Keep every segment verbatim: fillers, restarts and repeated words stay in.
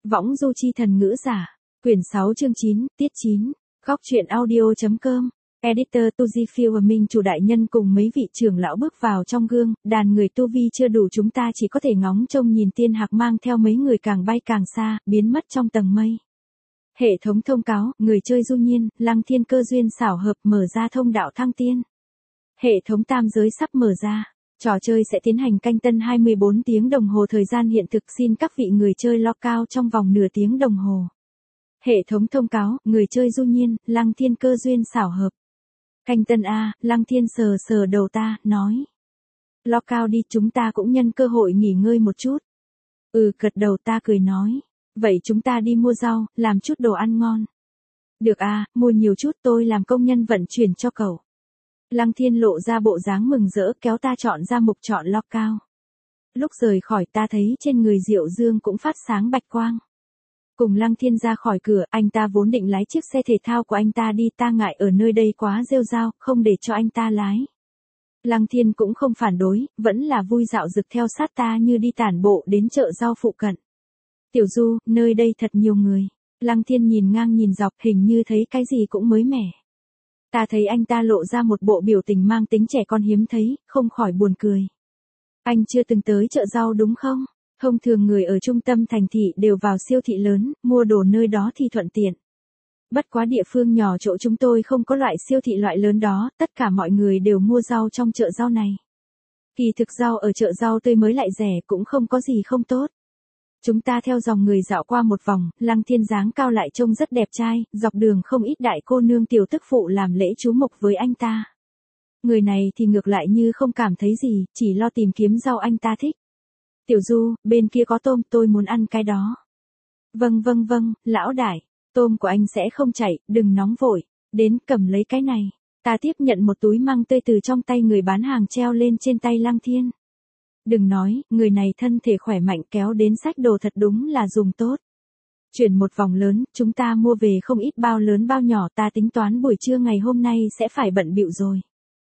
Võng du chi thần ngữ giả. Quyển sáu chương chín, tiết chín. Góc truyện audio.com. Editor Tuji Filming chủ đại nhân cùng mấy vị trưởng lão bước vào trong gương, đàn người tu vi chưa đủ chúng ta chỉ có thể ngóng trông nhìn tiên hạc mang theo mấy người càng bay càng xa, biến mất trong tầng mây. Hệ thống thông cáo, người chơi du nhiên, lăng thiên cơ duyên xảo hợp mở ra thông đạo thăng tiên. Hệ thống tam giới sắp mở ra. Trò chơi sẽ tiến hành canh tân hai mươi bốn tiếng đồng hồ thời gian hiện thực, xin các vị người chơi lock out trong vòng nửa tiếng đồng hồ. Hệ thống thông cáo, người chơi du nhiên, lăng thiên cơ duyên xảo hợp. Canh tân A, lăng thiên sờ sờ đầu ta, nói. Lock out đi, chúng ta cũng nhân cơ hội nghỉ ngơi một chút. Ừ, gật đầu ta cười nói. Vậy chúng ta đi mua rau, làm chút đồ ăn ngon. Được a, mua nhiều chút, tôi làm công nhân vận chuyển cho cậu. Lăng thiên lộ ra bộ dáng mừng rỡ, kéo ta chọn ra mục chọn lock out. Lúc rời khỏi ta thấy trên người Diệu Dương cũng phát sáng bạch quang. Cùng Lăng thiên ra khỏi cửa, anh ta vốn định lái chiếc xe thể thao của anh ta đi, ta ngại ở nơi đây quá rêu rao, không để cho anh ta lái. Lăng thiên cũng không phản đối, vẫn là vui dạo dực theo sát ta như đi tản bộ đến chợ rau phụ cận. Tiểu Du, nơi đây thật nhiều người. Lăng thiên nhìn ngang nhìn dọc, hình như thấy cái gì cũng mới mẻ. Ta thấy anh ta lộ ra một bộ biểu tình mang tính trẻ con hiếm thấy, không khỏi buồn cười. Anh chưa từng tới chợ rau đúng không? Thông thường người ở trung tâm thành thị đều vào siêu thị lớn, mua đồ nơi đó thì thuận tiện. Bất quá địa phương nhỏ chỗ chúng tôi không có loại siêu thị loại lớn đó, tất cả mọi người đều mua rau trong chợ rau này. Kỳ thực rau ở chợ rau tươi mới lại rẻ cũng không có gì không tốt. Chúng ta theo dòng người dạo qua một vòng, Lăng thiên dáng cao lại trông rất đẹp trai, dọc đường không ít đại cô nương tiểu tức phụ làm lễ chú mục với anh ta. Người này thì ngược lại như không cảm thấy gì, chỉ lo tìm kiếm rau anh ta thích. Tiểu Du, bên kia có tôm, tôi muốn ăn cái đó. Vâng vâng vâng, lão đại, tôm của anh sẽ không chảy, đừng nóng vội, đến cầm lấy cái này. Ta tiếp nhận một túi măng tươi từ trong tay người bán hàng treo lên trên tay Lăng thiên. Đừng nói, người này thân thể khỏe mạnh, kéo đến xách đồ thật đúng là dùng tốt. Chuyển một vòng lớn, chúng ta mua về không ít bao lớn bao nhỏ, ta tính toán buổi trưa ngày hôm nay sẽ phải bận bịu rồi.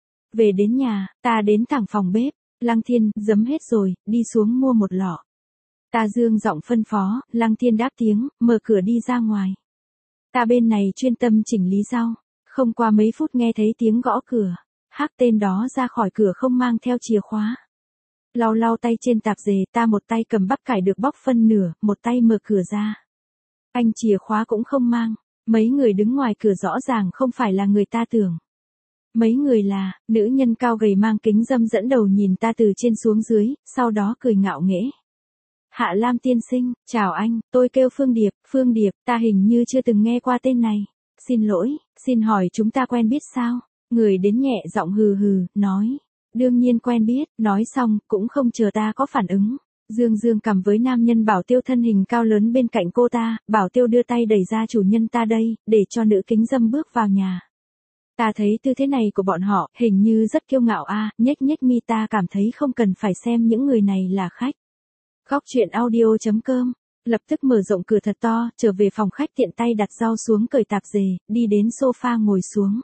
Về đến nhà, ta đến thẳng phòng bếp, Lăng thiên, giấm hết rồi, đi xuống mua một lọ. Ta dương giọng phân phó, Lăng thiên đáp tiếng, mở cửa đi ra ngoài. Ta bên này chuyên tâm chỉnh lý rau, không qua mấy phút nghe thấy tiếng gõ cửa, hắc tên đó ra khỏi cửa không mang theo chìa khóa. Lau lau tay trên tạp dề, ta một tay cầm bắp cải được bóc phân nửa, một tay mở cửa ra. Anh chìa khóa cũng không mang, mấy người đứng ngoài cửa rõ ràng không phải là người ta tưởng. Mấy người là, nữ nhân cao gầy mang kính râm dẫn đầu nhìn ta từ trên xuống dưới, sau đó cười ngạo nghễ. Hạ Lam tiên sinh, chào anh, tôi kêu Phương Điệp, Phương Điệp, ta hình như chưa từng nghe qua tên này. Xin lỗi, xin hỏi chúng ta quen biết sao? Người đến nhẹ giọng hừ hừ, nói. Đương nhiên quen biết, nói xong, cũng không chờ ta có phản ứng. Dương Dương cầm với nam nhân Bảo Tiêu thân hình cao lớn bên cạnh cô ta, Bảo Tiêu đưa tay đẩy ra chủ nhân ta đây, để cho nữ kính dâm bước vào nhà. Ta thấy tư thế này của bọn họ, hình như rất kiêu ngạo a, à, nhếch nhếch mi, ta cảm thấy không cần phải xem những người này là khách. Góc truyện audio.com, lập tức mở rộng cửa thật to, trở về phòng khách tiện tay đặt rau xuống cởi tạp dề, đi đến sofa ngồi xuống.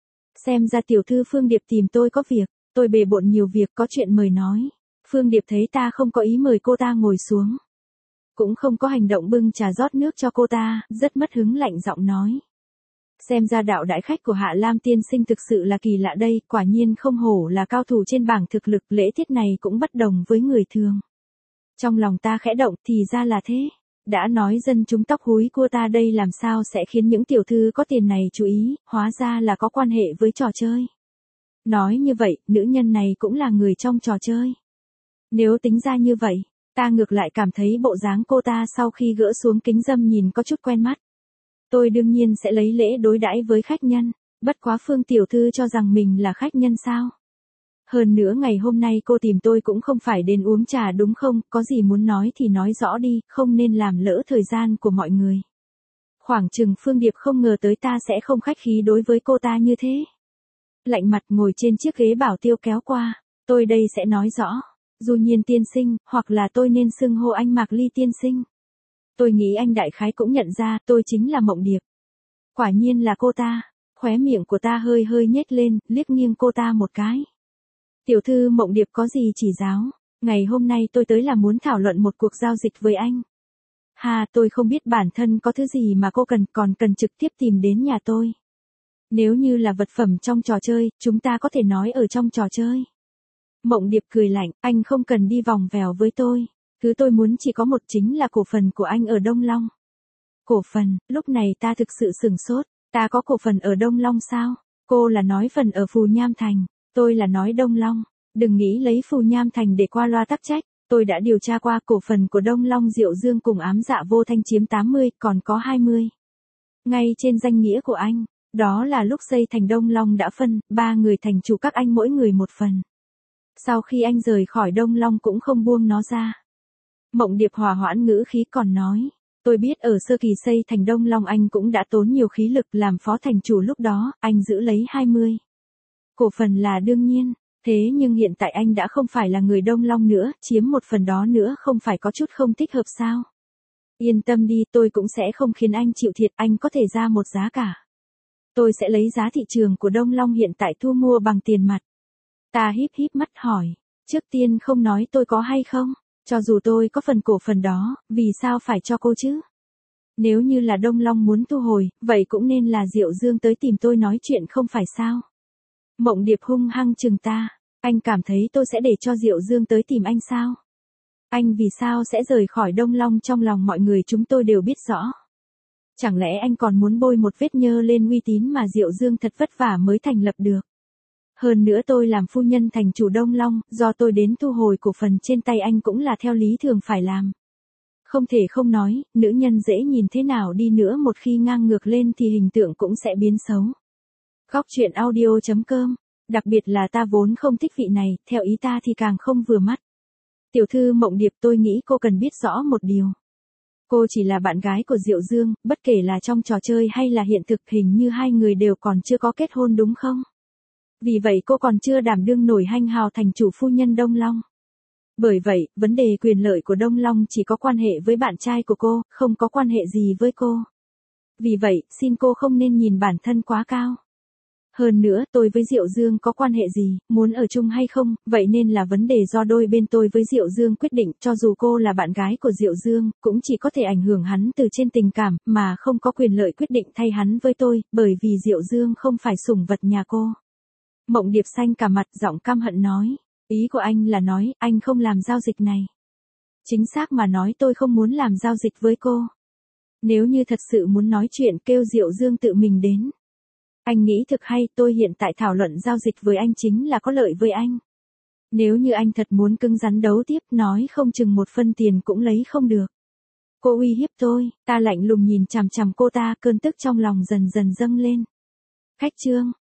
Xem ra tiểu thư Phương Điệp tìm tôi có việc. Tôi bề bộn nhiều việc, có chuyện mời nói. Phương Điệp thấy ta không có ý mời cô ta ngồi xuống. Cũng không có hành động bưng trà rót nước cho cô ta, rất mất hứng lạnh giọng nói. Xem ra đạo đại khách của Hạ Lam tiên sinh thực sự là kỳ lạ đây, quả nhiên không hổ là cao thủ trên bảng thực lực, lễ tiết này cũng bất đồng với người thường. Trong lòng ta khẽ động, thì ra là thế. Đã nói dân chúng tóc húi cua ta đây làm sao sẽ khiến những tiểu thư có tiền này chú ý, hóa ra là có quan hệ với trò chơi. Nói như vậy, nữ nhân này cũng là người trong trò chơi. Nếu tính ra như vậy, ta ngược lại cảm thấy bộ dáng cô ta sau khi gỡ xuống kính dâm nhìn có chút quen mắt. Tôi đương nhiên sẽ lấy lễ đối đãi với khách nhân, bất quá Phương tiểu thư cho rằng mình là khách nhân sao? Hơn nữa ngày hôm nay cô tìm tôi cũng không phải đến uống trà đúng không, có gì muốn nói thì nói rõ đi, không nên làm lỡ thời gian của mọi người. Khoảng chừng Phương Điệp không ngờ tới ta sẽ không khách khí đối với cô ta như thế. Lạnh mặt ngồi trên chiếc ghế Bảo Tiêu kéo qua, tôi đây sẽ nói rõ, Du nhiên tiên sinh, hoặc là tôi nên xưng hô anh Mạc Ly tiên sinh. Tôi nghĩ anh đại khái cũng nhận ra, tôi chính là Mộng Điệp. Quả nhiên là cô ta, khóe miệng của ta hơi hơi nhếch lên, liếc nghiêng cô ta một cái. Tiểu thư Mộng Điệp có gì chỉ giáo, ngày hôm nay tôi tới là muốn thảo luận một cuộc giao dịch với anh. Ha, tôi không biết bản thân có thứ gì mà cô cần, còn cần trực tiếp tìm đến nhà tôi. Nếu như là vật phẩm trong trò chơi, chúng ta có thể nói ở trong trò chơi. Mộng Điệp cười lạnh, anh không cần đi vòng vèo với tôi. Thứ tôi muốn chỉ có một, chính là cổ phần của anh ở Đông Long. Cổ phần, lúc này ta thực sự sửng sốt. Ta có cổ phần ở Đông Long sao? Cô là nói phần ở Phù Nham Thành. Tôi là nói Đông Long. Đừng nghĩ lấy Phù Nham Thành để qua loa tắc trách. Tôi đã điều tra qua, cổ phần của Đông Long Diệu Dương cùng Ám Dạ Vô Thanh chiếm tám mươi, còn có hai mươi. Ngay trên danh nghĩa của anh. Đó là lúc xây thành Đông Long đã phân, ba người thành chủ, các anh mỗi người một phần. Sau khi anh rời khỏi Đông Long cũng không buông nó ra. Mộng Điệp hòa hoãn ngữ khí còn nói. Tôi biết ở sơ kỳ xây thành Đông Long anh cũng đã tốn nhiều khí lực, làm phó thành chủ lúc đó, anh giữ lấy hai mươi. Cổ phần là đương nhiên, thế nhưng hiện tại anh đã không phải là người Đông Long nữa, chiếm một phần đó nữa không phải có chút không thích hợp sao? Yên tâm đi, tôi cũng sẽ không khiến anh chịu thiệt, anh có thể ra một giá cả. Tôi sẽ lấy giá thị trường của Đông Long hiện tại thu mua bằng tiền mặt. Ta híp híp mắt hỏi, trước tiên không nói tôi có hay không, cho dù tôi có phần cổ phần đó, vì sao phải cho cô chứ? Nếu như là Đông Long muốn thu hồi, vậy cũng nên là Diệu Dương tới tìm tôi nói chuyện không phải sao? Mộng Điệp hung hăng chừng ta, anh cảm thấy tôi sẽ để cho Diệu Dương tới tìm anh sao? Anh vì sao sẽ rời khỏi Đông Long trong lòng mọi người chúng tôi đều biết rõ. Chẳng lẽ anh còn muốn bôi một vết nhơ lên uy tín mà Diệu Dương thật vất vả mới thành lập được? Hơn nữa tôi làm phu nhân thành chủ Đông Long, do tôi đến thu hồi cổ phần trên tay anh cũng là theo lý thường phải làm. Không thể không nói, nữ nhân dễ nhìn thế nào đi nữa một khi ngang ngược lên thì hình tượng cũng sẽ biến xấu. Góc truyện audio chấm com, đặc biệt là ta vốn không thích vị này, theo ý ta thì càng không vừa mắt. Tiểu thư Mộng Điệp, tôi nghĩ cô cần biết rõ một điều. Cô chỉ là bạn gái của Diệu Dương, bất kể là trong trò chơi hay là hiện thực, hình như hai người đều còn chưa có kết hôn đúng không? Vì vậy cô còn chưa đảm đương nổi hanh hào thành chủ phu nhân Đông Long. Bởi vậy, vấn đề quyền lợi của Đông Long chỉ có quan hệ với bạn trai của cô, không có quan hệ gì với cô. Vì vậy, xin cô không nên nhìn bản thân quá cao. Hơn nữa, tôi với Diệu Dương có quan hệ gì, muốn ở chung hay không, vậy nên là vấn đề do đôi bên tôi với Diệu Dương quyết định, cho dù cô là bạn gái của Diệu Dương, cũng chỉ có thể ảnh hưởng hắn từ trên tình cảm, mà không có quyền lợi quyết định thay hắn với tôi, bởi vì Diệu Dương không phải sủng vật nhà cô. Mộng Điệp xanh cả mặt, giọng căm hận nói, ý của anh là nói, anh không làm giao dịch này. Chính xác mà nói tôi không muốn làm giao dịch với cô. Nếu như thật sự muốn nói chuyện kêu Diệu Dương tự mình đến. Anh nghĩ thực hay, tôi hiện tại thảo luận giao dịch với anh chính là có lợi với anh. Nếu như anh thật muốn cứng rắn đấu tiếp, nói không chừng một phân tiền cũng lấy không được. Cô uy hiếp tôi, ta lạnh lùng nhìn chằm chằm cô ta, cơn tức trong lòng dần dần dâng lên. Khách trương,